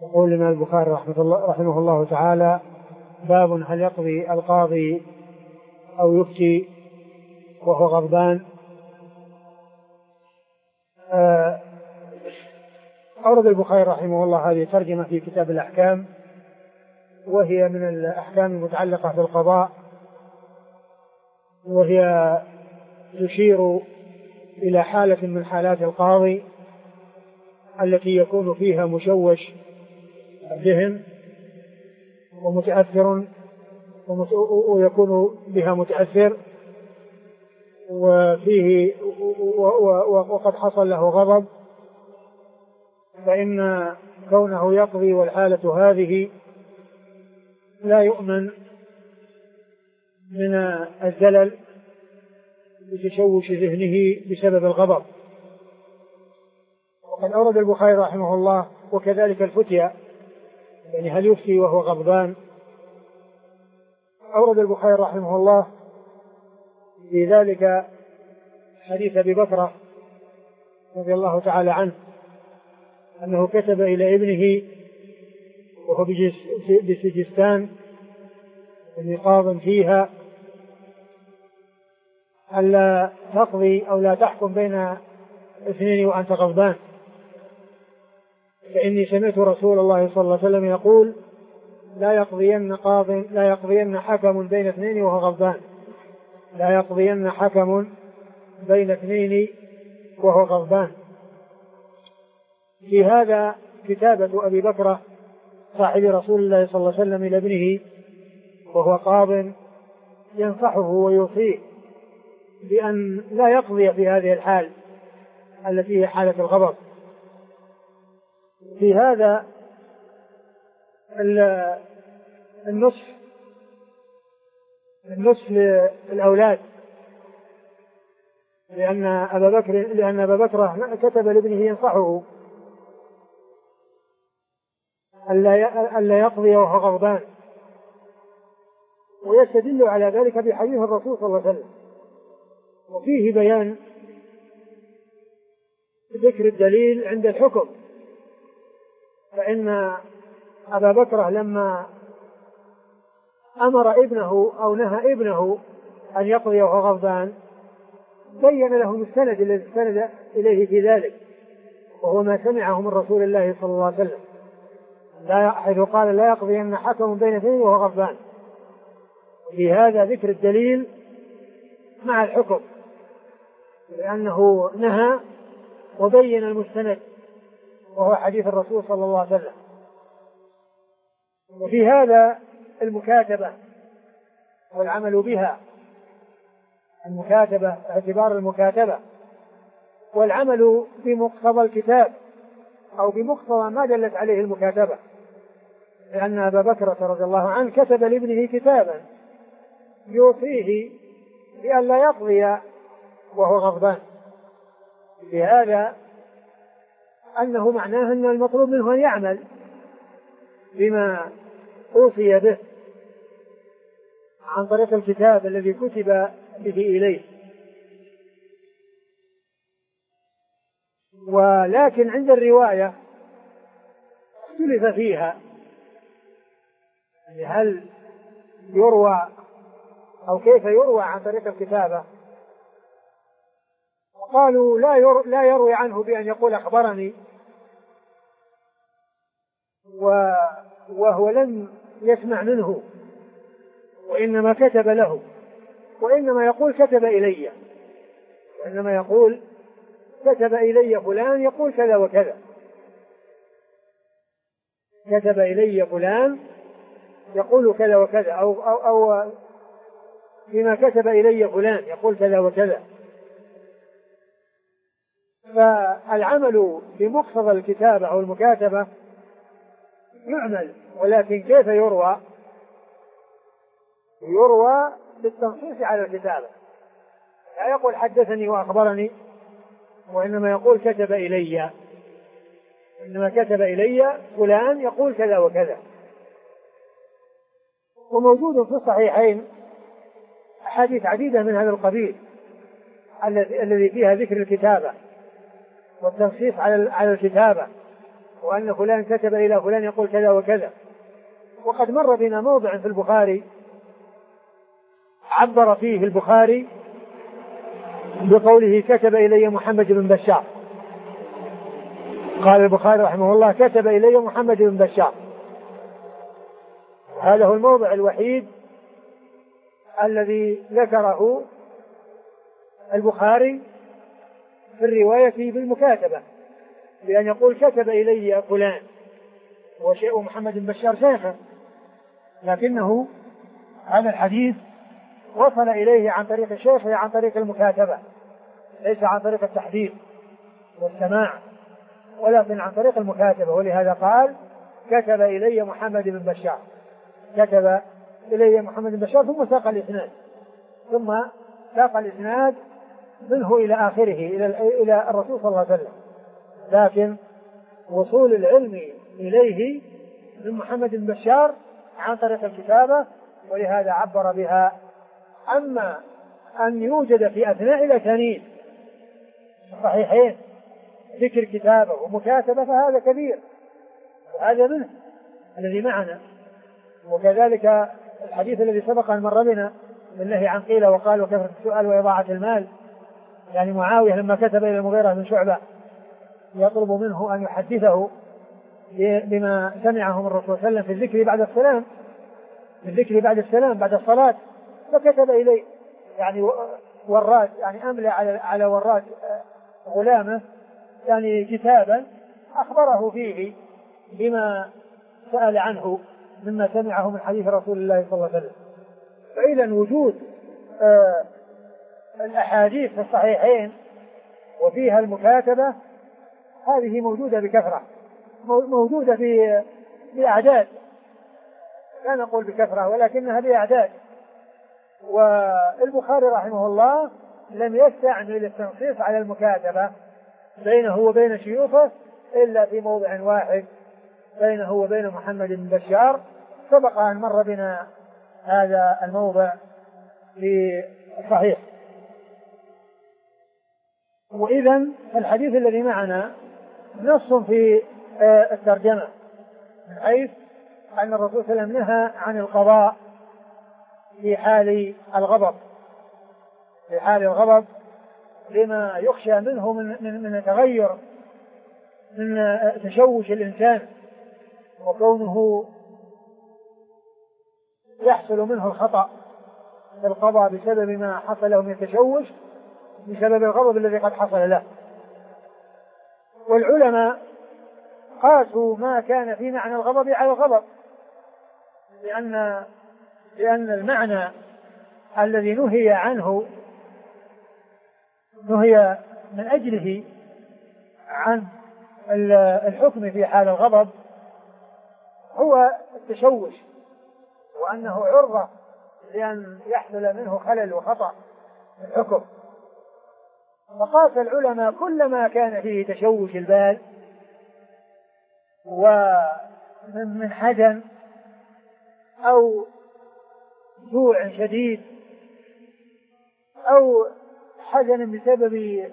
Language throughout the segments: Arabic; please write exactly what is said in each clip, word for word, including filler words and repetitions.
يقول الإمام البخاري رحمه الله, رحمه الله تعالى: باب هل يقضي القاضي أو يفتي وهو غضبان. أورد البخاري رحمه الله هذه ترجمة في كتاب الأحكام، وهي من الأحكام المتعلقة بالقضاء، وهي تشير إلى حالة من حالات القاضي التي يكون فيها مشوش الذهن ومتأثر ويكون بها متأثر وفيه وقد حصل له غضب، فإن كونه يقضي والحالة هذه لا يؤمن من الزلل بتشوش ذهنه بسبب الغضب. وقد أورد البخاري رحمه الله وكذلك الفتية، يعني هل يفتي وهو غضبان. أورد البخاري رحمه الله في ذلك حديث أبي بكر رضي الله تعالى عنه أنه كتب إلى ابنه وهو بسجستان نقاض فيها ألا تقضي أو لا تحكم بين اثنين وأنت غضبان، فإني سمعت رسول الله صلى الله عليه وسلم يقول: لا يقضين قاض لا يقضين حكم بين اثنين وهو غضبان لا يقضين حكم بين اثنين وهو غضبان. في هذا كتابة أبي بكر صاحب رسول الله صلى الله عليه وسلم إلى ابنه وهو قاض ينصحه ويوصيه بأن لا يقضي في هذه الحال التي هي حالة الغضب. في هذا النصح النصح للأولاد، لأن أبا بكر لأن أبا بكر كتب لابنه ينصحه ألا يقضي وهو غضبان، ويستدل على ذلك بحديث الرسول صلى الله عليه وسلم، وفيه بيان ذكر الدليل عند الحكم. فإن أبا بكر لما أمر ابنه أو نهى ابنه أن يقضي وهو غضبان بين له المستند الذي استند إليه في ذلك، وهو ما سمعه من رسول الله صلى الله عليه وسلم، حيث قال: لا يقضين حكم بين اثنين وهو غضبان. في هذا ذكر الدليل مع الحكم، لأنه نهى وبين المستند وهو حديث الرسول صلى الله عليه وسلم. وفي هذا المكاتبة والعمل بها، المكاتبة اعتبار المكاتبة والعمل بمقتضى الكتاب أو بمقتضى ما دلت عليه المكاتبة، لأن أبا بكر رضي الله عنه كتب لابنه كتابا يوصيه بأن لا يقضي وهو غضبان. بهذا أنه معناه أن المطلوب منه أن يعمل بما أوصي به عن طريق الكتاب الذي كتب به إليه. ولكن عند الرواية اختلف فيها، يعني هل يروى أو كيف يروى عن طريق الكتابة. قالوا لا ير... لا يروي عنه بأن يقول أخبرني و... وهو لم يسمع منه، وإنما كتب له، وإنما يقول كتب إلي وإنما يقول كتب إلي فلان يقول كذا وكذا كتب إلي فلان يقول كذا وكذا أو, أو, أو فيما كتب إلي فلان يقول كذا وكذا. فالعمل بمقتضى الكتابة أو المكاتبة يعمل، ولكن كيف يروى؟ يروى بالتنصيص على الكتابة، لا يقول حدثني وأخبرني، وإنما يقول كتب إلي إنما كتب إلي فلان يقول كذا وكذا. وموجود في الصحيحين أحاديث عديدة من هذا القبيل الذي فيها ذكر الكتابة والتنصيص على الكتابة وأن فلان كتب إلى فلان يقول كذا وكذا. وقد مر بنا موضع في البخاري عبر فيه البخاري بقوله كتب إلي محمد بن بشار. قال البخاري رحمه الله كتب إلي محمد بن بشار. هذا هو الموضع الوحيد الذي ذكره البخاري في الرواية بالمكاتبة، بأن يقول كتب إلي فلان وشيء محمد بن بشار شيخه، لكنه هذا الحديث وصل إليه عن طريق الشيخ عن طريق المكاتبة، ليس عن طريق التحديث والسماع، ولكن عن طريق المكاتبة. ولهذا قال كتب إلي محمد بن بشار، كتب إلي محمد بن بشار، ثم ساق الإسناد ثم ساق الإسناد منه إلى آخره إلى إلى الرسول صلى الله عليه وسلم. لكن وصول العلم إليه من محمد بن بشار عن طريق الكتابة، ولهذا عبر بها. أما أن يوجد في أثناء الأسانيد الصحيحين ذكر كتابة ومكاتبة فهذا كبير، وهذا منه الذي معنا. وكذلك الحديث الذي سبق أن مر بنا بالنهي عن قيل وقال وكثرة السؤال وإضاعة المال، يعني معاوية لما كتب إلى المغيرة بن شعبة يطلب منه أن يحدثه بما سمعه من الرسول صلى الله عليه وسلم في الذكر بعد السلام، في الذكر بعد السلام بعد الصلاة، فكتب إليه يعني وراد، يعني أملى على على وراد غلامه يعني كتابا أخبره فيه بما سأل عنه مما سمعه من حديث رسول الله صلى الله عليه وسلم. فإذا وجود آه الأحاديث في الصحيحين وفيها المكاتبة هذه موجودة بكثرة، موجودة بأعداد، لا نقول بكثرة ولكنها بأعداد. والبخاري رحمه الله لم يستعمل التنصيص على المكاتبة بينه وبين شيوخه إلا في موضع واحد، بينه وبين محمد بن بشار. سبق أن مر بنا هذا الموضع في الصحيح. وإذا الحديث الذي معنا نص في الترجمة من حيث أن الرسول صلى الله عليه وسلم نهى عن القضاء في حال الغضب، في حال الغضب لما يخشى منه من من من تغير من تشوش الإنسان، وكونه يحصل منه الخطأ في القضاء بسبب ما حصل له من التشوش بسبب الغضب الذي قد حصل له. والعلماء قاسوا ما كان في معنى الغضب على الغضب، لأن لأن المعنى الذي نهي عنه نهي من أجله عن الحكم في حال الغضب هو التشوش، وأنه عرضة لأن يحصل منه خلل وخطأ في الحكم. فقاس العلماء كل ما كان فيه تشوش البال ومن من حزن أو جوع شديد أو حزن بسبب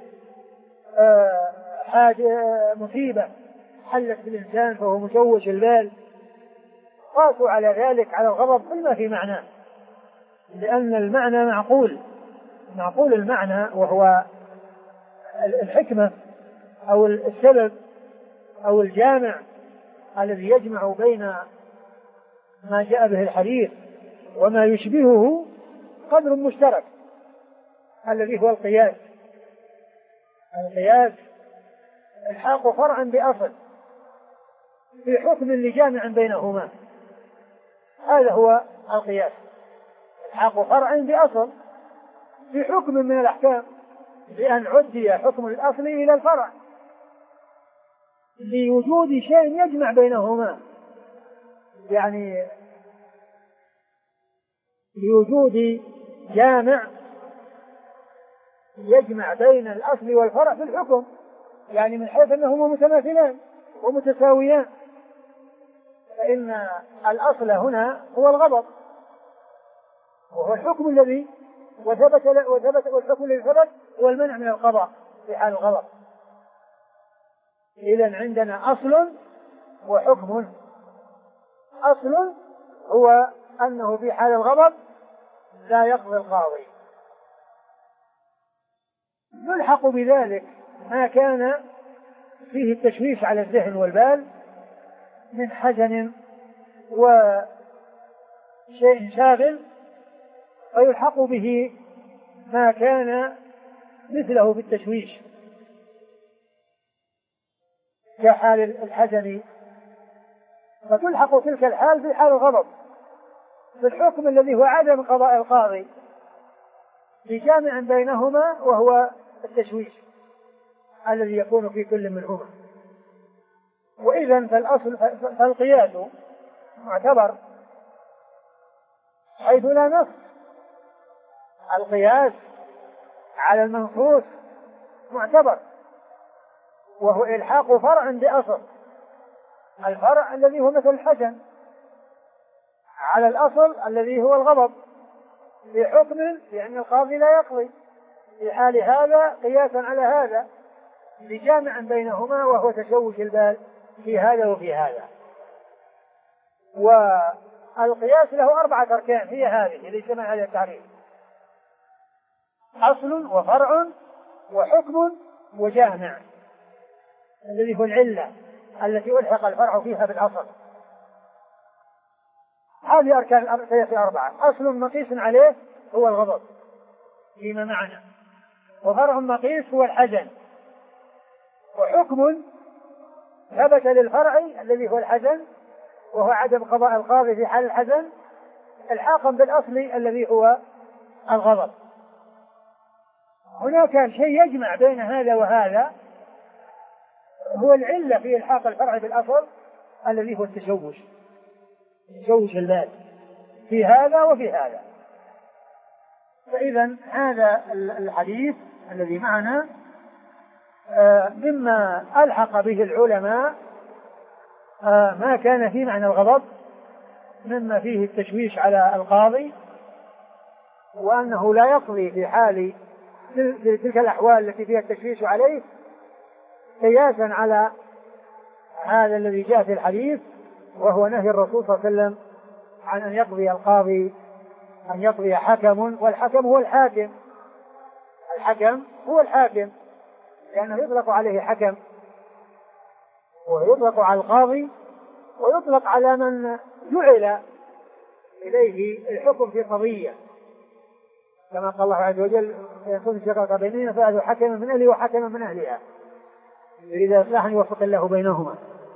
حاجة مصيبة حلت بالإنسان فهو مشوش البال، قاسوا على ذلك على الغضب كل في معناه، لأن المعنى معقول معقول المعنى، وهو الحكمة أو السبب أو الجامع الذي يجمع بين ما جاء به الحديث وما يشبهه قدر مشترك الذي هو القياس. القياس الحاق فرعا بأصل في حكم لجامع بينهما، هذا هو القياس، الحاق فرعا بأصل في حكم من الأحكام، بأن عدي حكم الأصل إلى الفرع لوجود شيء يجمع بينهما، يعني لوجود جامع يجمع بين الأصل والفرع في الحكم، يعني من حيث أنهما متماثلان ومتساويان. فإن الأصل هنا هو الغضب، وهو الحكم الذي وثبت وثبت والحكم الذي ثبت هو المنع من القضاء في حال الغضب. إذن عندنا أصل وحكم. أصل هو أنه في حال الغضب لا يقضي القاضي. يلحق بذلك ما كان فيه التشويش على الذهن والبال من حزن وشيء شاغل، فيلحق به ما كان مثله في التشويش كحال الحزن، فتلحق تلك الحال في حال الغضب في الحكم الذي هو عدم قضاء القاضي بجامع بينهما وهو التشويش الذي يكون في كل منهما. وإذا فالأصل فالقياس معتبر حيث لا نص. القياس على المنصوص معتبر، وهو إلحاق فرع بأصل، الفرع الذي هو مثل الحزن على الأصل الذي هو الغضب في حكم، لأن القاضي لا يقضي في حال هذا قياسا على هذا بجامع بينهما وهو تشوش البال في هذا وفي هذا. والقياس له أربعة أركان هي هذه اللي سمع هذا التعريف: أصل وفرع وحكم وجامع، الذي هو العلة التي ألحق الفرع فيها بالأصل. هذه أركان القياس أربعة: أصل مقيس عليه هو الغضب فيما معنى، وفرع مقيس هو الحزن، وحكم ثبت للفرع الذي هو الحزن وهو عدم قضاء القاضي في حال الحزن الحاقا بالأصل الذي هو الغضب. هناك شيء يجمع بين هذا وهذا هو العلة في إلحاق الفرع بالأصل الذي هو التشوش، تشوش البال في هذا وفي هذا. فإذا هذا الحديث الذي معنا مما ألحق به العلماء ما كان في معنى الغضب مما فيه التشويش على القاضي، وأنه لا يقضي في حال تلك الأحوال التي فيها التشويش عليه، قياسا على هذا الذي جاء في الحديث وهو نهي الرسول صلى الله عليه وسلم عن أن يقضي القاضي أن يقضي حكم، والحكم هو الحاكم، الحكم هو الحاكم لأنه يطلق عليه حكم، ويطلق على القاضي، ويطلق على من جعل إليه الحكم في قضية، كما قال الله عز وجل: يكون شقاق بينهما فأذو حكما من أهله وحكما من أهلها يريد إصلاحا يوفق الله بينهما.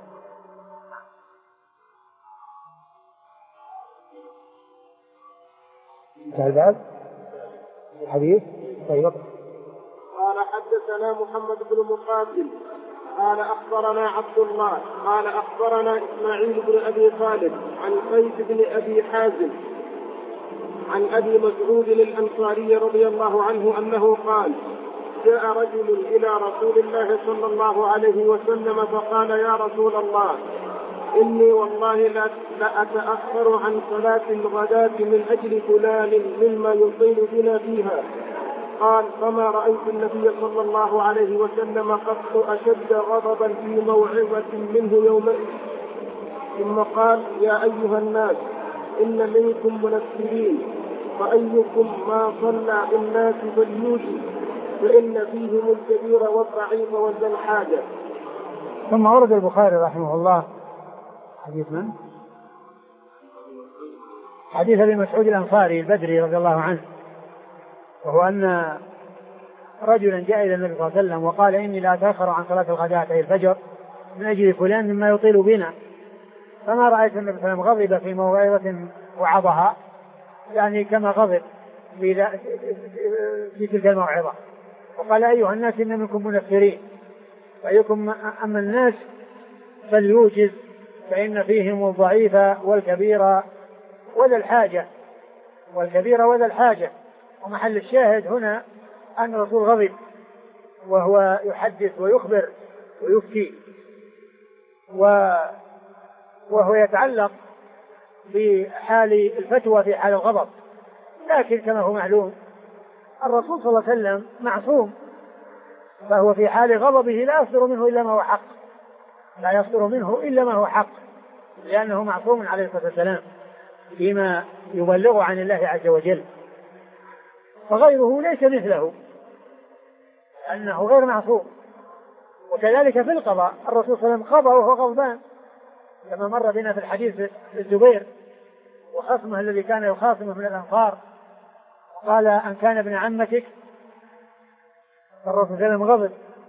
الباب الحديث. طيب. قال: حدثنا محمد بن مقاتل قال أخبرنا عبد الله قال أخبرنا إسماعيل بن أبي خالد عن قيس بن أبي حازم عن أبي مسعود الأنصاري رضي الله عنه أنه قال: جاء رجل إلى رسول الله صلى الله عليه وسلم فقال: يا رسول الله، إني والله لا أتأخر عن صلاة الغداة من أجل فلان مما يطيل بنا فيها. قال: فما رأيت النبي صلى الله عليه وسلم قط أشد غضبا في موعظة منه يومئذ. ثم قال: يا أيها الناس، إن منكم منفرين، فأيكم ما صلى بالناس فليوتي، فإن فيهم الكبير والضعيف وذا الحاجة. ثم ورد البخاري رحمه الله حديث من؟ حديث ابي مسعود الأنصاري البدري رضي الله عنه، وهو أن رجلا جاء إلى النبي صلى الله عليه وسلم وقال: إني لا أتأخر عن صلاة الغداة أي الفجر من أجل فلان مما يطيل بنا. فما رأيت النبي صلى الله عليه وسلم غضب في موعظة وعظها، يعني كما غضب في, في تلك الموعظة، وقال: أيها الناس، إن منكم منفرين، فأيكم أما الناس فليوجز، فإن فيهم الضعيف والكبير وذا الحاجة، والكبير وذا الحاجة. ومحل الشاهد هنا أن الرسول غضب وهو يحدث ويخبر ويفتي، وهو يتعلق بحال الفتوى في حال الغضب. لكن كما هو معلوم الرسول صلى الله عليه وسلم معصوم، فهو في حال غضبه لا يصدر منه إلا ما هو حق، لا يصدر منه إلا ما هو حق، لأنه معصوم عليه الصلاة والسلام فيما يبلغ عن الله عز وجل، فغيره ليس مثله أنه غير معصوم. وكذلك في القضاء الرسول صلى الله عليه وسلم قضى وهو غضبان، كما مر بنا في الحديث الزبير وخصمه الذي كان يخاصمه من الأنصار، قال أن كان ابن عمتك، الرسول صلى الله عليه وسلم غضب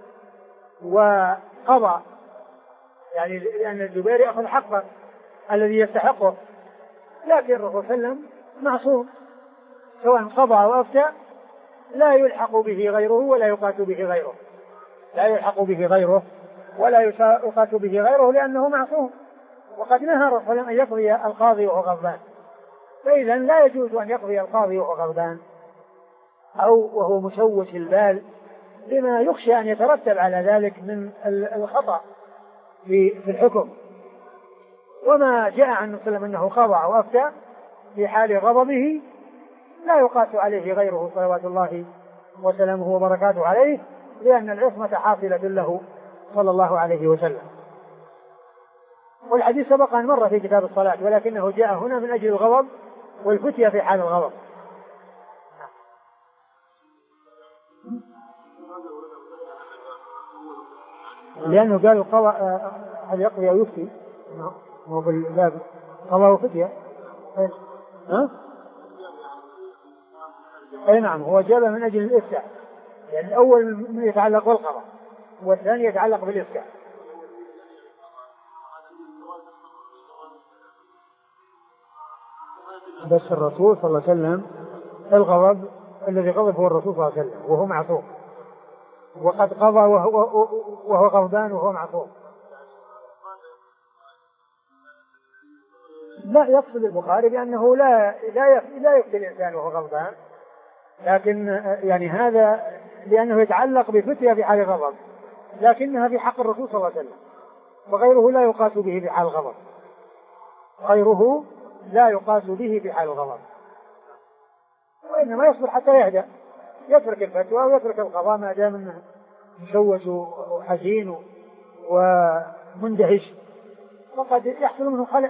وقضى، يعني لأن الزبير يأخذ حقه الذي يستحقه، لكن الرسول صلى الله عليه وسلم معصوم سواء قضى أو أفتى لا يلحق به غيره ولا يقاس به غيره، لا يلحق به غيره ولا يقاس به غيره لأنه معصوم. وقد نهى الرسول صلى الله عليه وسلم أن يقضي القاضي وهو غضبان، فإذا لا يجوز أن يقضي القاضي وهو غضبان أو وهو مشوش البال بما يخشى أن يترتب على ذلك من الخطأ في الحكم. وما جاء عن النبي صلى الله عليه وسلم أنه قضى أو أفتى في حال غضبه لا يقاس عليه غيره صلوات الله وسلامه وبركاته عليه، لأن العصمة حاصلة له صلى الله عليه وسلم. والحديث سبق أن مر في كتاب الصلاة، ولكنه جاء هنا من أجل الغضب والفتية في حال الغضب. لأنه قال القضاء هل يقضي أو يفتي، هو بالباب قضاء وفتية. ها؟ أي نعم، هو جاب من أجل الإفتاء، يعني الأول يتعلق بالقضاء والثاني يتعلق بالإفتاء. بس الرسول صلى الله عليه وسلم الغضب الذي غضب هو الرسول صلى الله عليه وسلم وهو معصوم، وقد قضى وهو, وهو غضبان وهو معصوم. لا يقصد البخاري بأنه لا لا لا يفتي الإنسان وهو غضبان، لكن يعني هذا لأنه يتعلق بفتية في حال غضب، لكنها في حق الرسول صلى الله عليه وسلم، وغيره لا يقاس به في حال غضب، غيره لا يقاس به في حال الغضب، وإنما يصبر حتى يهدأ، يترك الفتوى ويترك القضاء ما دام انه مشوش وحزين ومندهش وقد يحصل منه خلل.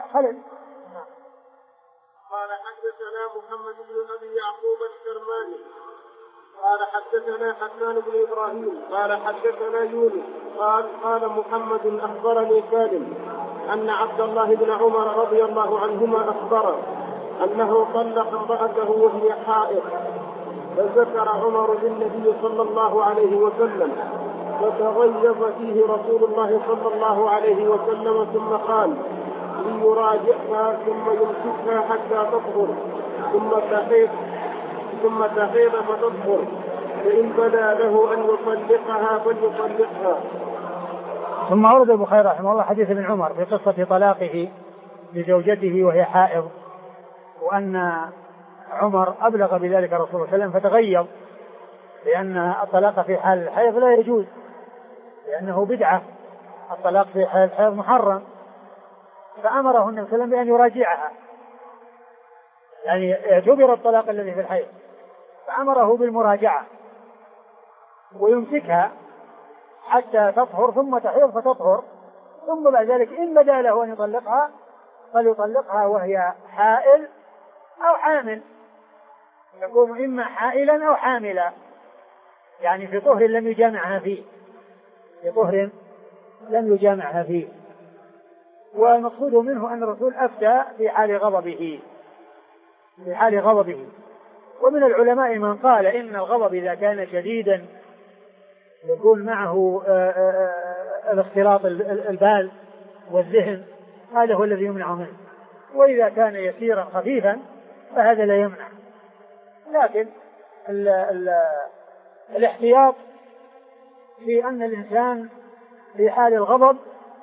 قال حدثنا محمد بن ابي يعقوب الكرماني قال حدثنا حسان بن ابراهيم قال حدثنا يونس قال قال محمد اخبرني سالم ان عبد الله بن عمر رضي الله عنهما اخبره انه طلق امراته وهي حائض، فذكر عمر للنبي صلى الله عليه وسلم فتغيظ فيه رسول الله صلى الله عليه وسلم ثم قال ليراجعها ثم يمسكها حتى تطهر ثم تحيض ثم تحيض فتطهر، فإن بدا له أن يطلقها فليطلقها. ثم ورد البخاري رحمه الله حديث ابن عمر في قصة طلاقه لزوجته وهي حائض، وأن عمر أبلغ بذلك الرسول صلى الله عليه وسلم فتغيظ، لأن الطلاق في حال الحيض لا يجوز، لأنه بدعة، الطلاق في حال الحيض محرم، فأمره النبي صلى الله عليه وسلم بأن يراجعها، يعني اعتبر الطلاق الذي في الحيض، فأمره بالمراجعة ويمسكها حتى تطهر ثم تحيض فتطهر، ثم بعد ذلك إن بدا له أن يطلقها فليطلقها وهي حائل أو حامل، يكون إما حائلا أو حاملا، يعني في طهر لم يجامعها فيه، في طهر لم يجامعها فيه. والمقصود منه أن الرسول أفتى في حال غضبه، في حال غضبه. ومن العلماء من قال إن الغضب إذا كان شديدا يكون معه الاختلاط البال والذهن، هذا هو الذي يمنع منه، وإذا كان يسيرا خفيفا فهذا لا يمنع. لكن ال ال الاحتياط في أن الإنسان في حال الغضب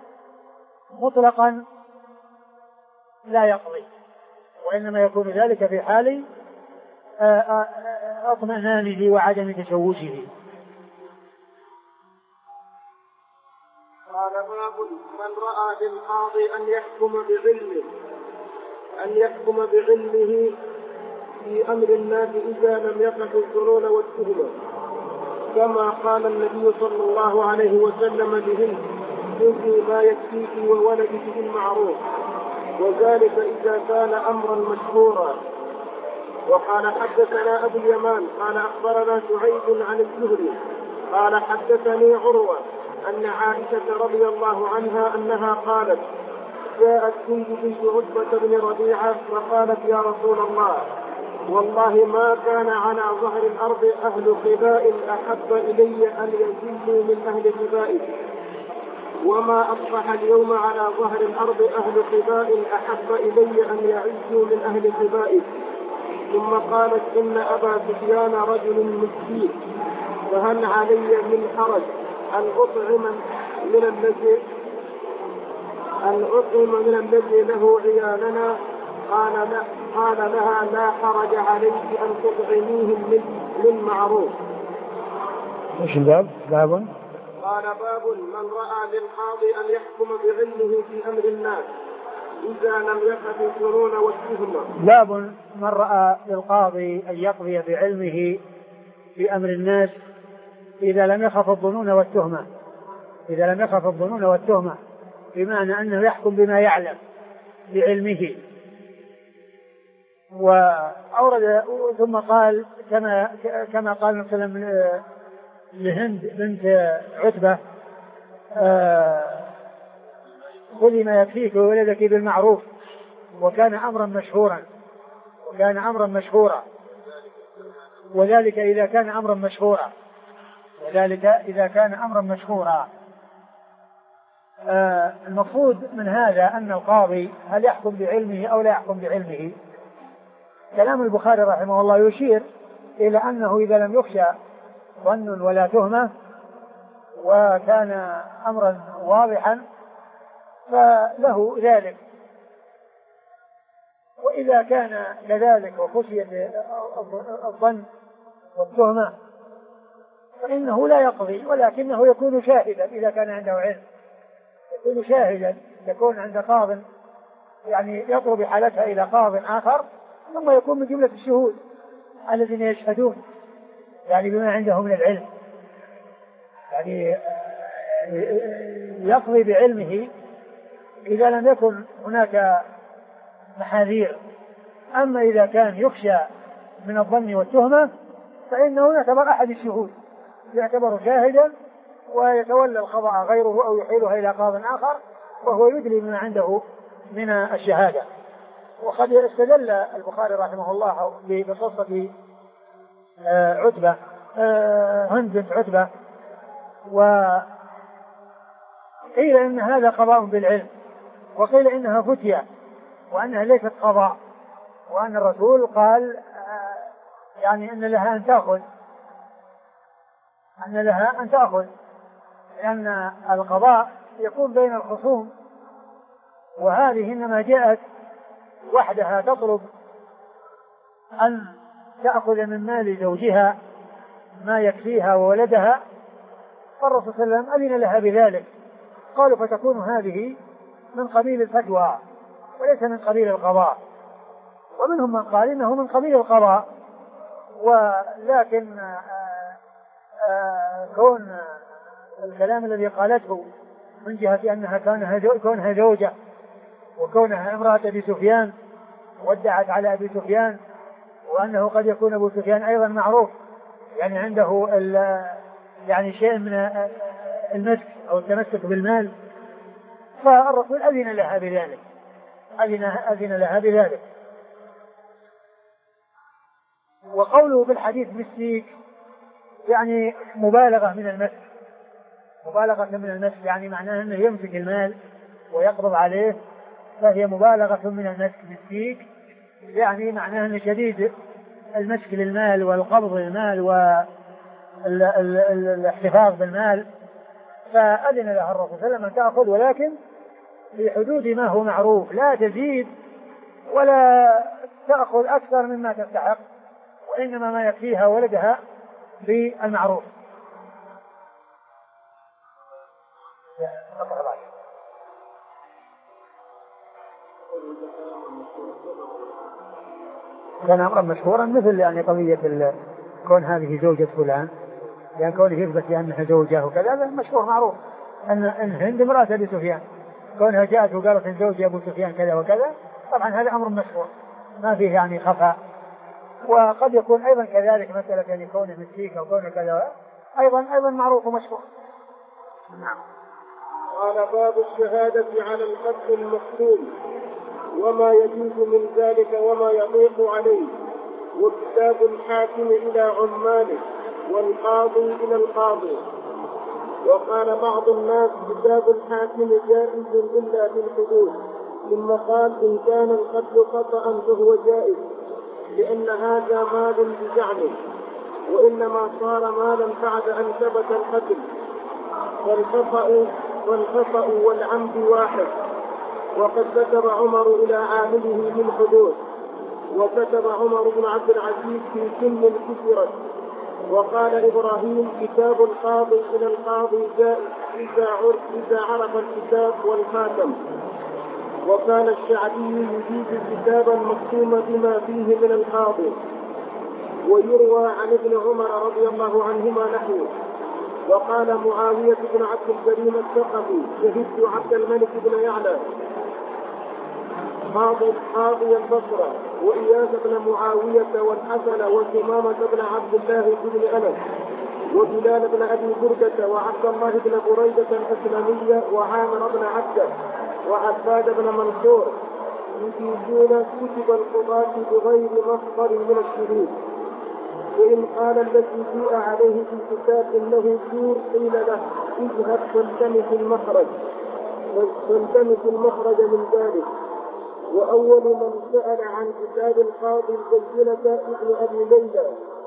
مطلقا لا يقضي، وإنما يكون ذلك في حال اطمئنانه وعدم تشوشه. قال باب من رأى للقاضي أن يحكم بعلمه أن يحكم بعلمه في أمر الناس إذا لم يقف الظنون والتهمة، كما قال النبي صلى الله عليه وسلم لهند خذي ما يكفيك وولدك بالمعروف، وذلك إذا كان أمرا مشهورا. وقال حدثنا أبو اليمان قال أخبرنا شعيب عن الزهري قال حدثني عروة أن عائشة رضي الله عنها أنها قالت: جاءت هند بنت عتبة بن ربيعة فقالت: يا رسول الله، والله ما كان على ظهر الأرض أهل خباء أحب إلي أن يزيدوا من أهل خبائك، وما أصبح اليوم على ظهر الأرض أهل خباء أحب إلي أن يعيشوا من أهل خبائك. ثم قالت: إن أبا سفيان رجل مسكين، فهل علي من حرج أن أطعم من الذي أن أطعم من الذي له عيالنا؟ قال لا قال لها: لا حرج عليك أن تطعميهم من معروف. ايش الباب؟ باب قال: باب من رأى للقاضي أن يحكم بعلمه في أمر الناس إذا لم يخف الظنون والتهمة. باب من رأى للقاضي أن يقضي بعلمه في أمر الناس إذا لم يخف الظنون والتهمة إذا لم يخف الظنون والتهمة بمعنى أنه يحكم بما يعلم بعلمه. وأورد ثم قال كما كما قال النبي صلى الله عليه وسلم لهند بنت عتبة: خذي ما يكفيك وولدك بالمعروف، وكان أمرا مشهورا وكان أمرا مشهورا وذلك إذا كان أمرا مشهورا وذلك إذا كان أمرا مشهورا آه المقصود من هذا أن القاضي هل يحكم بعلمه أو لا يحكم بعلمه. كلام البخاري رحمه الله يشير إلى أنه إذا لم يخشى ظن ولا تهمة وكان أمرا واضحا فله ذلك، وإذا كان كذلك وخشية الظن والتهمة فإنه لا يقضي، ولكنه يكون شاهدا إذا كان عنده علم، يكون شاهدا، يكون عند قاض يعني يطلب بحالتها إلى قاض آخر، ثم يكون من جملة الشهود الذين يشهدون يعني بما عنده من العلم، يعني يقضي بعلمه إذا لم يكن هناك محاذير. أما إذا كان يخشى من الظن والتهمة فإنه يعتبر أحد الشهود، يعتبر شاهدا ويتولى القضاء غيره أو يحيلها إلى قاض آخر وهو يدلي ما عنده من الشهادة. وقد استدل البخاري رحمه الله بقصة عتبة هند بنت عتبة، وقيل إن هذا قضاء بالعلم، وقيل إنها فتية وأنها ليست قضاء، وأن الرسول قال يعني أن لها أن تأخذ أن لها أن تأخذ لأن القضاء يكون بين الخصوم، وهذه إنما جاءت وحدها تطلب أن تأخذ من مال زوجها ما يكفيها وولدها، فالرسول صلى الله عليه وسلم أذن لها بذلك. قالوا فتكون هذه من قبيل الفتوى وليس من قبيل القضاء، ومنهم من قال إنه من قبيل القضاء، ولكن آآ آآ كون الكلام الذي قالته من جهة أنها كونها زوجة وكونها امرأة أبي سفيان ودعت على أبي سفيان، وأنه قد يكون أبو سفيان أيضا معروف يعني عنده يعني شيء من المسك أو التمسك بالمال، فالرسول أذن لها بذلك أذن, أذن لها بذلك. وقوله بالحديث مسيك يعني مبالغة من المسك مبالغة من المسك يعني معناه أنه يمسك المال ويقبض عليه، فهي مبالغة من المسك. مسيك يعني معناه أنه شديد المسك للمال والقبض للمال والاحتفاظ بالمال، فأذن لها الرسول صلى الله عليه وسلم أن تأخذ، ولكن في حدود ما هو معروف، لا تزيد ولا تأخذ أكثر مما تستحق، وإنما ما يكفيها ولدها بالمعروف. كان أمرا مشهورا مثل يعني قضية كون هذه زوجة فلان، لأن يعني كونه يثبت أنها زوجة وكذا مشهور معروف، أن أن هند امرأة أبي سفيان، كونها جاءت وقالت إن زوجي أبو سفيان كذا وكذا، طبعا هذا أمر مشهور ما فيه يعني خفاء. وقد يكون أيضا كذلك مسألة أن كونه مسيك أو كونه كذا أيضا أيضا معروف ومشهور. نعم. قال باب الشهادة على الخط المختوم وما يجوز من ذلك وما يطيق عليه، وكتاب الحاكم إلى عماله والقاضي إلى القاضي. وقال بعض الناس كتاب الحاكم جائز إلا في الحدود، ثم قال إن كان القتل خطأ فهو جائز لأن هذا مال بزعمه، وإنما صار مالا بعد أن ثبت القتل، فالخطأ والخطأ والعمد واحد. وقد كتب عمر إلى عامله من حدود، وكتب عمر بن عبد العزيز في سن كثرت. وقال إبراهيم كتاب القاضي إلى القاضي جائز إذا عرف الكتاب والخاتم. وكان الشعبي يجيز كتابا مختوما بما فيه من القاضي. ويروى عن ابن عمر رضي الله عنهما نحوه. وقال معاوية بن عبد الكريم الثقفي شهدت عبد الملك بن يعلى قاضي البصرة وإياس بن معاوية والحسن وثمامة بن عبد الله بن أنس وبلال بن أبي بردة وعبد الله بن بريدة الأسلمي وعامر بن عبده وعباد بن منصور يجيزون كتب القضاة بغير مصدر من الشهود. وإن قال الذي جاء عليه في الكتاب إنه سور قيل له اذهب فالتمس المخرج فالتمس المخرج من ذلك. وأول من سأل عن كتاب القاضي البينة ابن أبي ليلى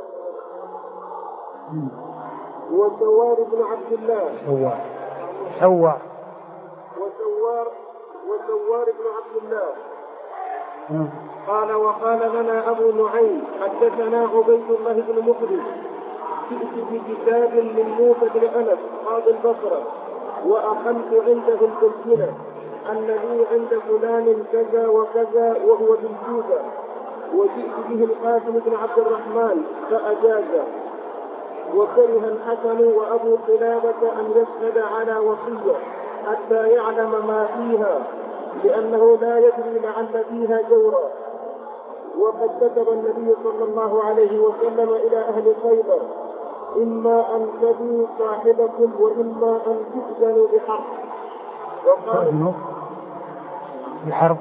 وسوار بن عبد الله سوار سوار وسوار وسوار بن عبد الله قال وقال لنا أبو نعيم حدثنا عبيد الله بن مخلد جئت بكتاب من موسى بن أنس قاضي البصرة وأقمت عنده البينة أن لي عند فلان كذا وكذا وهو بالكوفة، وجئت به القاسم بن عبد الرحمن فأجاز. وكره الحسن وأبو قلابة أن يشهد على وصية حتى يعلم ما فيها لأنه لا يدري لعل فيها جورا. وقد كتب النبي صلى الله عليه وسلم إلى أهل خيبر إما أن تبوا صاحبكم وإما أن تسجنوا بحرب. وقال الحرب.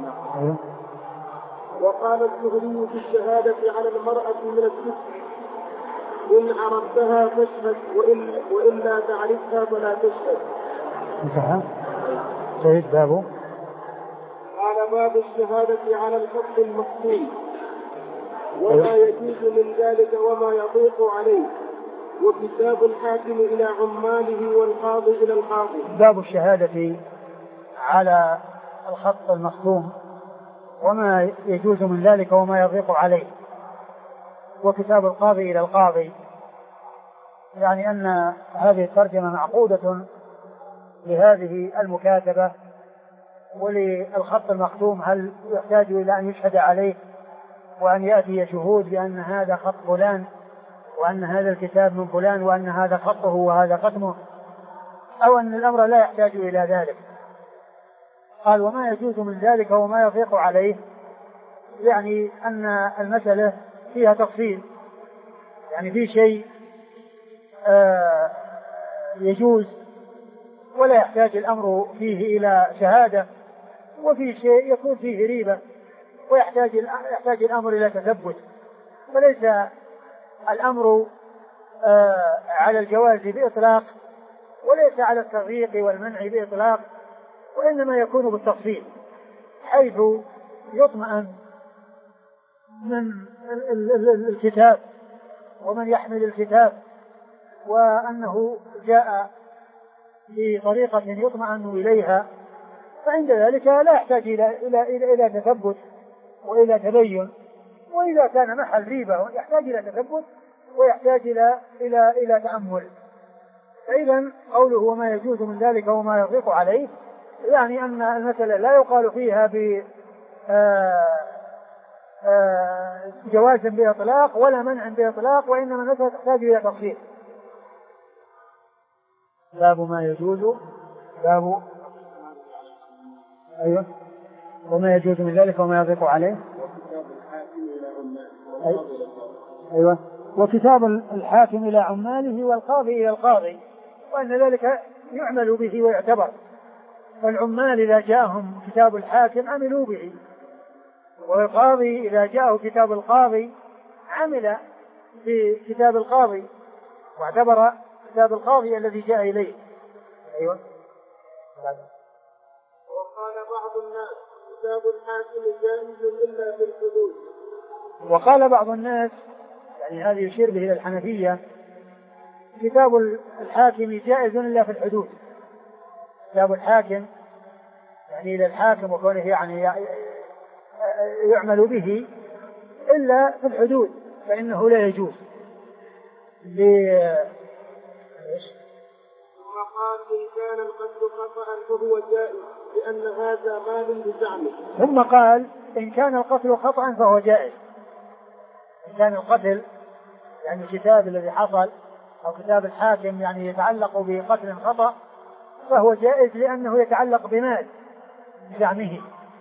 وقال الزهري في الشهادة على المرأة من السجن إن عرفتها فاشهد وإن وإلا تعرفها فلا تشهد. انتهى. سيد بابه. قال باب الشهادة على الخط المختوم وما يجوز من ذلك وما يضيق عليه، وكتاب الحاكم إلى عماله والقاضي إلى القاضي. باب الشهادة على الخط المختوم وما يجوز من ذلك وما يضيق عليه، وكتاب القاضي إلى القاضي. يعني أن هذه الترجمة معقودة لهذه المكاتبة وللخط المختوم، هل يحتاج إلى أن يشهد عليه وأن يأتي شهود بأن هذا خط فلان وأن هذا الكتاب من فلان وأن هذا خطه وهذا ختمه، أو أن الأمر لا يحتاج إلى ذلك. قال وما يجوز من ذلك وما يضيق عليه، يعني أن المسألة فيها تفصيل، يعني في شيء آه يجوز ولا يحتاج الأمر فيه إلى شهادة، وفي شيء يكون فيه ريبة ويحتاج يحتاج الأمر إلى تثبت. فليس الأمر آه على الجواز بإطلاق وليس على التضييق والمنع بإطلاق، وإنما يكون بالتفصيل حيث يطمئن من الكتاب ومن يحمل الكتاب وأنه جاء بطريقة يطمئن إليها، فعند ذلك لا يحتاج إلى إلى إلى, إلى تثبت وإلى تبين. وإذا كان محل ريبة يحتاج إلى تثبت ويحتاج إلى إلى إلى تأمل. فإذا قوله وما يجوز من ذلك وما يضيق عليه، يعني أن المسألة لا يقال فيها ب جواز بإطلاق ولا منع بإطلاق، وإنما المسألة تحتاج إلى تفصيل. باب ما يجوز باب أيوه وما يجوز من ذلك وما يضيق عليه. أيوه وكتاب الحاكم إلى عماله والقاضي إلى القاضي، وأن ذلك يعمل به ويعتبر. فالعمال إذا جاءهم كتاب الحاكم عملوا به، والقاضي إذا جاءه كتاب القاضي عمل بكتاب القاضي واعتبر كتاب القاضي الذي جاء إليه. أيوة. وقال بعض الناس كتاب الحاكم جائز إلا في الحدود. وقال بعض الناس يعني هذا يشير به إلى الحنفية كتاب الحاكم جائز إلا في الحدود. كتاب الحاكم يعني إلى الحاكم وكونه يعني يعمل به إلا في الحدود فإنه لا يجوز. ثم قال إن كان القتل خطأ فهو جائز لأن هذا مال بزعمه. ثم قال إن كان القتل خطأ فهو جائز. إن كان القتل يعني الكتاب الذي حصل أو كتاب الحاكم يعني يتعلق بقتل خطأ فهو جائز لأنه يتعلق بمال بزعمه،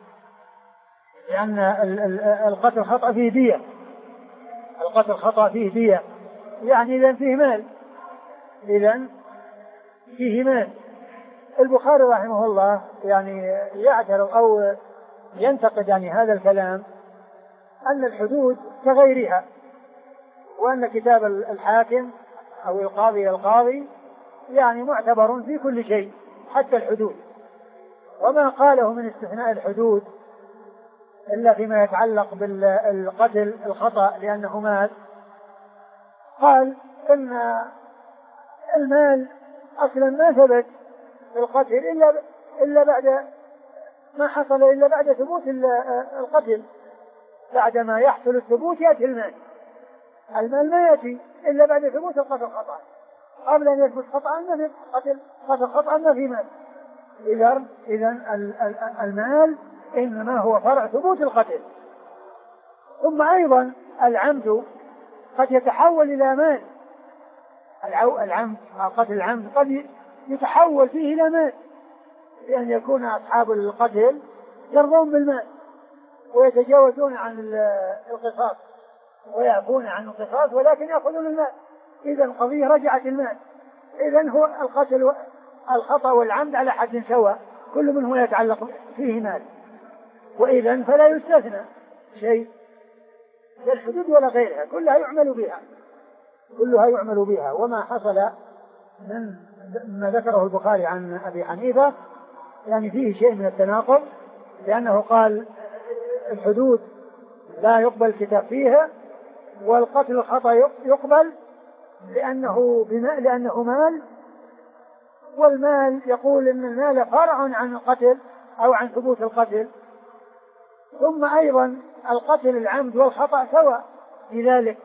لأن القتل خطأ فيه دية. القتل خطأ فيه دية يعني إذن فيه مال، إذن فيه مال. البخاري رحمه الله يعني يعترض أو ينتقد يعني هذا الكلام أن الحدود كغيرها، وأن كتاب الحاكم أو القاضي القاضي يعني معتبر في كل شيء حتى الحدود، وما قاله من استثناء الحدود إلا فيما يتعلق بالقتل الخطأ لأنه مال. قال إن المال أصلا ما ثبت في القتل إلا إلا بعد ما حصل إلا بعد ثبوت القتل. بعد ما يحصل الثبوت يأتي المال. المال ما يأتي إلا بعد ثبوت القتل خطأ. قبل أن يثبت خطأ ما في قتل قتل خطأ ما في مال. إذن إذن المال إنما هو فرع ثبوت القتل. ثم أيضا العمد قد يتحول إلى مال. العمد قتل العمد قد يتحول فيه إلى مال، لأن يكون أصحاب القتل يرضون بالمال ويتجاوزون عن القصاص ويعفون عن القصاص ولكن يأخذون المال. إذا القضية رجعت المال. إذا هو القتل الخطأ والعمد على حد سواء، كل منه يتعلق فيه مال، وإذا فلا يستثنى شيء لا الحدود ولا غيرها، كلها يعمل بها كلها يعمل بها. وما حصل من ما ذكره البخاري عن أبي حنيفة يعني فيه شيء من التناقض، لأنه قال الحدود لا يقبل الكتاب فيها، والقتل الخطأ يقبل لأنه بماء لأنه مال، والمال يقول إن المال فرع عن القتل أو عن ثبوت القتل. ثم أيضا القتل العمد والخطأ سواء في ذلك،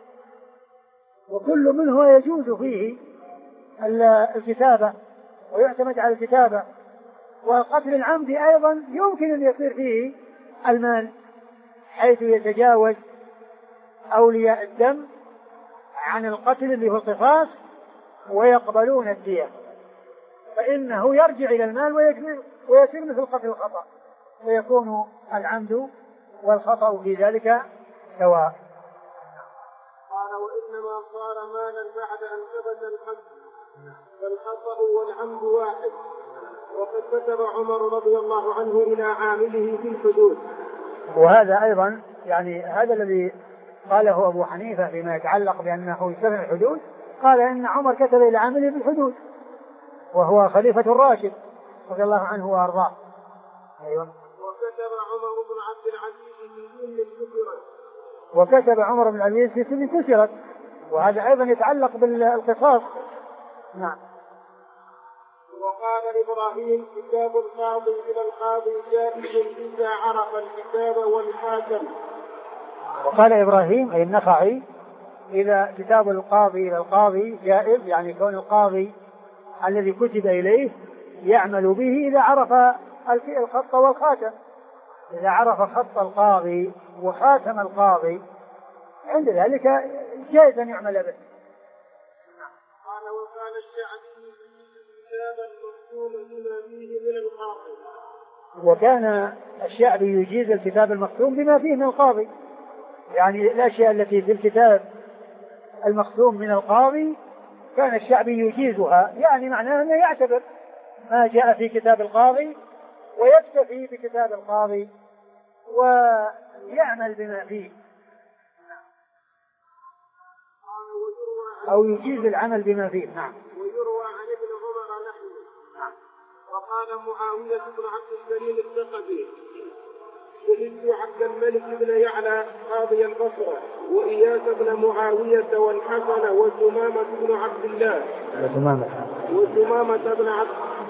وكل منه يجوز فيه الكتابة ويعتمد على الكتابة. والقتل العمد أيضا يمكن أن يصير فيه المال حيث يتجاوز أولياء الدم عن القتل اللي هو القصاص ويقبلون الدية، فإنه يرجع إلى المال ويصير مثل قتل الخطأ، ويكون العمد والخطأ في ذلك سواء. قال وإنما صار مالا بعد أن ثبت الحد، فالخطأ والعمد واحد. وقد كتب عمر رضي الله عنه إلى عامله في الحدود. وهذا أيضا يعني هذا الذي قاله أبو حنيفة فيما يتعلق بأنه يستثنى الحدود، قال إن عمر كتب إلى عامله في الحدود وهو خليفة الراشد رضي الله عنه وأرضاه. أيوة. وكتب عمر بن عبد العزيز في سن كسرت. وكتب عمر بن العزيز في سن كسرت، وهذا أيضا يتعلق بالقصاص. نعم. وقال إبراهيم كتاب القاضي إلى القاضي جائز إذا عرف الكتاب والحاكم. وقال إبراهيم أي النخعي إذا كتاب القاضي إلى القاضي جائز، يعني كون القاضي الذي كتب إليه يعمل به إذا عرف الخط والخاتم. إذا عرف خط القاضي وخاتم القاضي عند ذلك جائز أن يعمل به. قال وكان الشعبي كتابا مختوما بما فيه من القاضي. وكان الشعبي يجيز الكتاب المختوم بما فيه من القاضي، يعني الأشياء التي في الكتاب المختوم من القاضي كان الشعبي يجيزها، يعني معناه أنه يعتبر ما جاء في كتاب القاضي ويكتفي بكتاب القاضي ويعمل بما فيه، أو يجيز العمل بما فيه. نعم. ويروى عن ابن عمر نحوه. نعم. وقال معاوية بن عبد الكريم الثقفي: شهدت عبد الملك بن يعلى قاضي البصرة وإياس بن معاوية والحسن وثمامة بن عبد الله وثمامة وثمامة بن عبد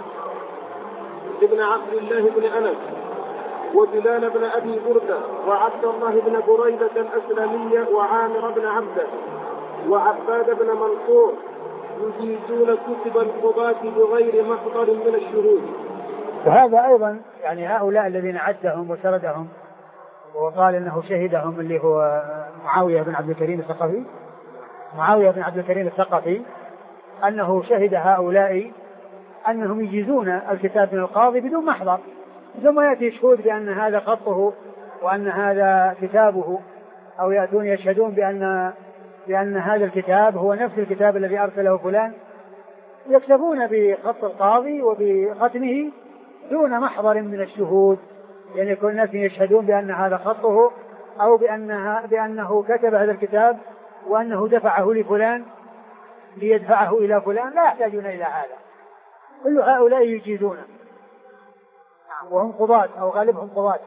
بن عبد الله بن أنس وبلال بن أبي بردة وعبد الله بن بريدة الأسلمية وعامر بن عبده وعباد بن منصور يجيزون كتب القضاة بغير محضر من الشهود. وهذا أيضا يعني هؤلاء الذين عدهم وسردهم وقال إنه شهدهم اللي هو معاوية بن عبد الكريم الثقفي معاوية بن عبد الكريم الثقفي أنه شهد هؤلاء أنهم يجيزون الكتاب من القاضي بدون محضر، ثم يأتي شهود بأن هذا خطه وأن هذا كتابه، أو يأتون يشهدون بأن بأن هذا الكتاب هو نفس الكتاب الذي أرسله فلان، يكتفون بخط القاضي وبختمه دون محضر من الشهود، يعني كل الناس يشهدون بأن هذا خطه أو بأنها بأنه كتب هذا الكتاب وأنه دفعه لفلان ليدفعه إلى فلان، لا يحتاجون إلى هذا. كل هؤلاء يجيزون وهم قضاة أو غالبهم قضاة.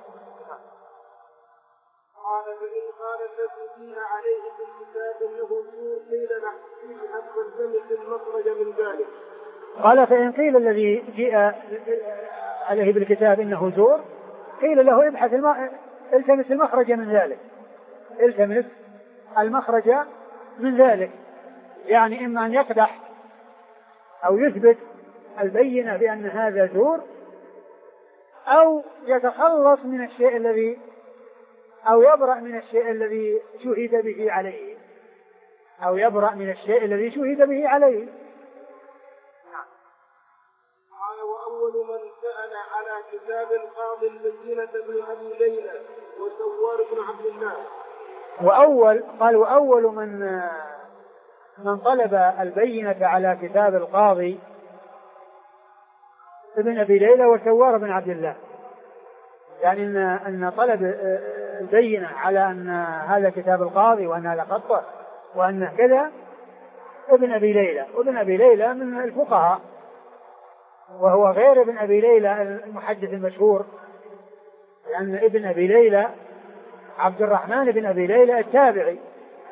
قال: فإن قال الذي فيها عليه في الكتاب انه زور قيل له ابحث فالتمس المخرج من ذلك. قال: فإن قيل الذي جاء عليه بالكتاب انه زور قيل له ابحث الم... التمس المخرج من ذلك التمس المخرج من ذلك يعني إما أن يقدح أو يثبت البينة بأن هذا زور، أو يتخلص من الشيء الذي أو يبرأ من الشيء الذي شهد به عليه أو يبرأ من الشيء الذي شهد به عليه. قال: وأول من سأل على كتاب القاضي البينة بن أبي ليلى وسوار بن عبد الله. وأول قال وأول من من طلب البينة على كتاب القاضي ابن أبي ليلى وسوار بن عبد الله، يعني أن أن طلب البينة على أن هذا كتاب القاضي وأن هذا خطه وأن كذا ابن أبي ليلى. وابن أبي ليلى من الفقهاء، وهو غير ابن أبي ليلى المحدث المشهور، لأن ابن أبي ليلى عبد الرحمن بن أبي ليلى التابعي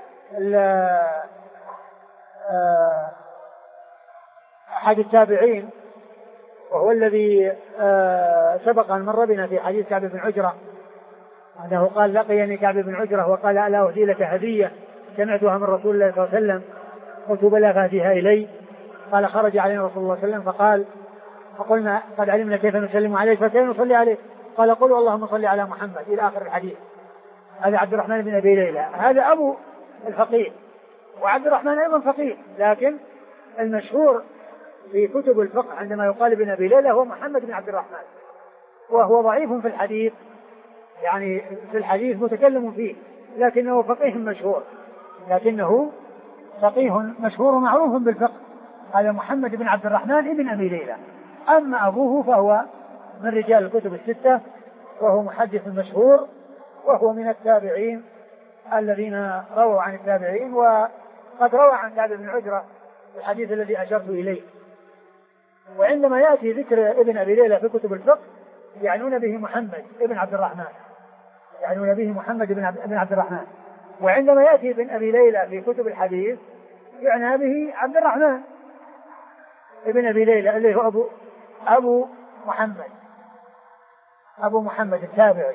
أحد التابعين، وهو الذي سبق أن مر بنا في حديث كعب بن عجرة أنه قال: لقيني كعب بن عجرة وقال: ألا أهدي لك هدية سمعتها من رسول الله صلى الله عليه وسلم قلت بلى فاتها إلي. قال: خرج علينا رسول الله صلى الله عليه وسلم فقال فقلنا: قد علمنا كيف نسلم عليك فكيف نصلي عليك؟ قال: قولوا اللهم صل على محمد إلى آخر الحديث. هذا عبد الرحمن بن أبي ليلى، هذا أبو الفقيه، وعبد الرحمن أيضا فقيه، لكن المشهور في كتب الفقه عندما يقال ابن أبي ليلى هو محمد بن عبد الرحمن، وهو ضعيف في الحديث، يعني في الحديث متكلم فيه، لكنه فقيه مشهور لكنه فقيه مشهور معروف بالفقه. هذا محمد بن عبد الرحمن ابن أبي ليلى. أما أبوه فهو من رجال الكتب الستة، وهو محدث مشهور، وهو من التابعين الذين رووا عن التابعين، وقد روى عن كعب بن عجرة الحديث الذي أشرت إليه. وعندما يأتي ذكر ابن أبي ليلى في كتب الفقه يعنون به محمد ابن عبد الرحمن يعنون به محمد بن عبد الرحمن وعندما يأتي ابن أبي ليلى في كتب الحديث يعنى به عبد الرحمن ابن أبي ليلى اللي هو أبو, أبو محمد أبو محمد التابعي.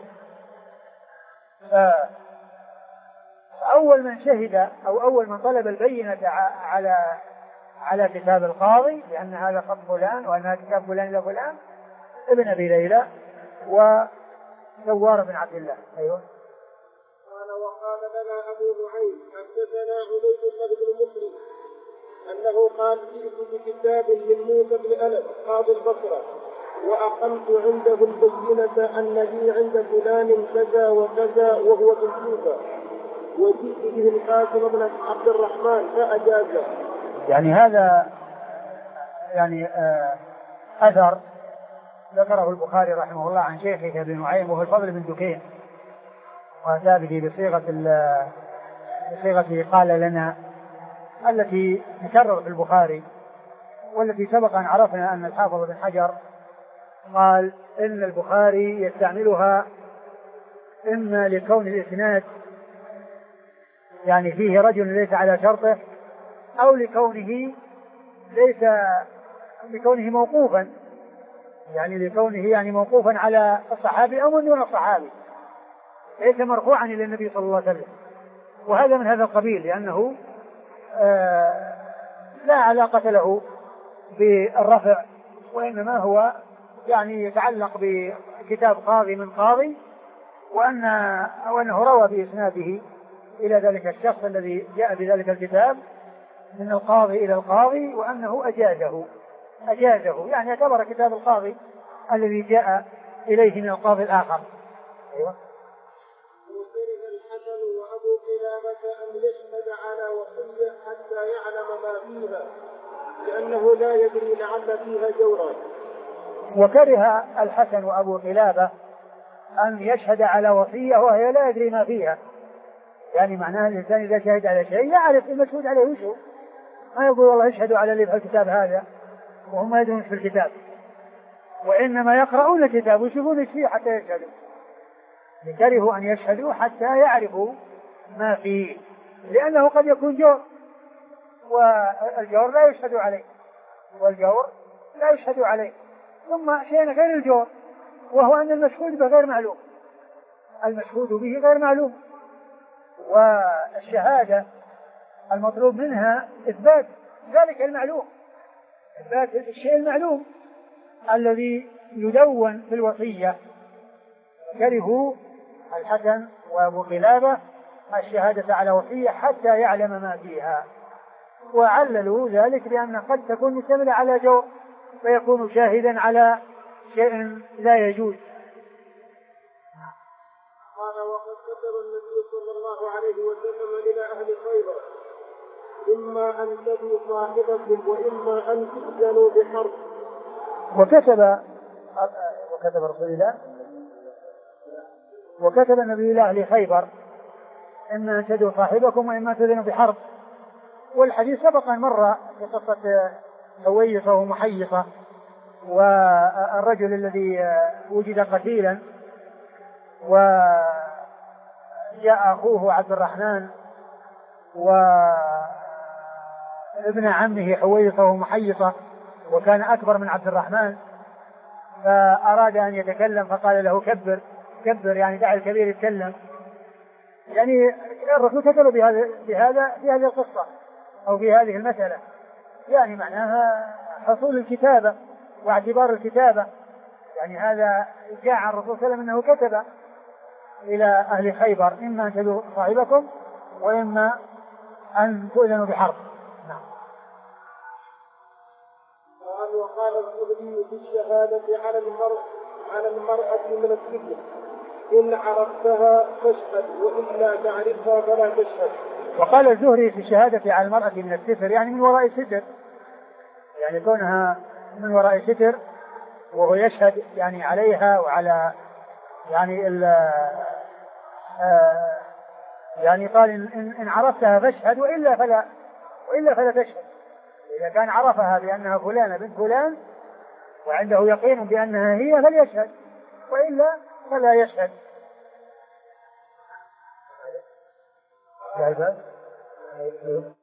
فأول من شهد أو أول من طلب البينة على على كتاب القاضي لأن هذا خط فلان وأن هذا كتاب فلان إلى فلان ابن أبي ليلى وسوار بن عبد الله. أيوه. قال: وقال لنا أبو نعيم حدثنا عبيد الله بن مسلم أنه قال جئت بكتاب من موسى بن أنس قاضي البصرة وأقمت عنده البينة أن لي عند فلان كذا وكذا وهو في الكوفة وجئت به القاسم بن عبد الرحمن فأجازه. يعني هذا يعني آه أثر ذكره البخاري رحمه الله عن شيخه ابن نعيم وهو الفضل بن دكين، وأتى به بصيغة بصيغة قال لنا التي تكرر في البخاري، والتي سبق أن عرفنا أن الحافظ بن حجر قال إن البخاري يستعملها إما لكون الإسناد يعني فيه رجل ليس على شرطه، أو لكونه ليس لكونه موقوفا، يعني لكونه يعني موقوفا على الصحابي أو من دون الصحابي، ليس مرفوعا إلى النبي صلى الله عليه وسلم. وهذا من هذا القبيل، لأنه آه لا علاقة له بالرفع، وإنما هو يعني يتعلق بكتاب قاضي من قاضي، وأن أو أنه روى بإسناده إلى ذلك الشخص الذي جاء بذلك الكتاب من القاضي إلى القاضي، وأنه أجازه أجازه يعني اعتبر كتاب القاضي الذي جاء إليه من القاضي الآخر. أيوة. وكره الحسن وأبو قلابة أن يشهد على وصية حتى يعلم ما فيها لأنه لا يدري لعل فيها جورا. وكره الحسن وأبو قلابة أن يشهد على وصية وهي لا يدري ما فيها، يعني معناها الإنسان إذا شهد على شيء يعرف المشهود عليه وشو، ما يقول والله يشهدوا على اللي في الكتاب هذا وهم يدرون في الكتاب، وإنما يقرؤون الكتاب ويشوفون ايش فيه حتى يشهدوا. كرهوا أن يشهدوا حتى يعرفوا ما فيه، لأنه قد يكون جور، والجور لا يشهد عليه، والجور لا يشهد عليه. ثم شيء غير الجور، وهو أن المشهود به غير معلوم، المشهود به غير معلوم، والشهادة المطلوب منها إثبات ذلك المعلوم، إثبات الشيء المعلوم الذي يدون في الوصية. كرهوا الحسن وأبو قلابة الشهادة على وصية حتى يعلم ما فيها، وعللوا ذلك بأن قد تكون مشتملة على جور فيكون شاهدا على شيء لا يجوز. قال وقد كتب النبي صلى الله عليه وسلم إلى أهل خيبر إما أن تبوا صاحبكم وإما أن تؤذنوا بحرب. وكتب وكتب رسول الله وكتب النبي إلى أهل خيبر إما أن تدوا صاحبكم وإما تؤذنوا بحرب. والحديث سبق مرة في قصة هويصة ومحيصة والرجل الذي وجد قتيلا وجاء أخوه عبد الرحمن وابن عمه حويصة ومحيصة وكان أكبر من عبد الرحمن، فأراد أن يتكلم فقال له كبر كبر يعني دع الكبير يتكلم. يعني الرسول كتب بهذا بهذا في هذه القصة أو في هذه المسألة، يعني معناها حصول الكتابة واعتبار الكتابة. يعني هذا جاء عن الرسول صلى الله عليه وسلم أنه كتب إلى أهل خيبر إما أن تدوا صاحبكم وإما أن تؤذنوا بحرب. نعم. قال وقال الزهري في الشهادة على المرء على المرأة من السجن إن عرفتها فاشهد وإلا تعرفها فلا تشهد. وقال الزهري في الشهادة على المرأة من الستر يعني من وراء ستر، يعني كونها من وراء ستر وهو يشهد يعني عليها وعلى يعني ال آه يعني قال إن, إن عرفتها فاشهد وإلا فلا وإلا فلا تشهد. إذا كان عرفها بأنها فلانة بنت فلان وعنده يقين بأنها هي فليشهد وإلا فلا يشهد. جاهز؟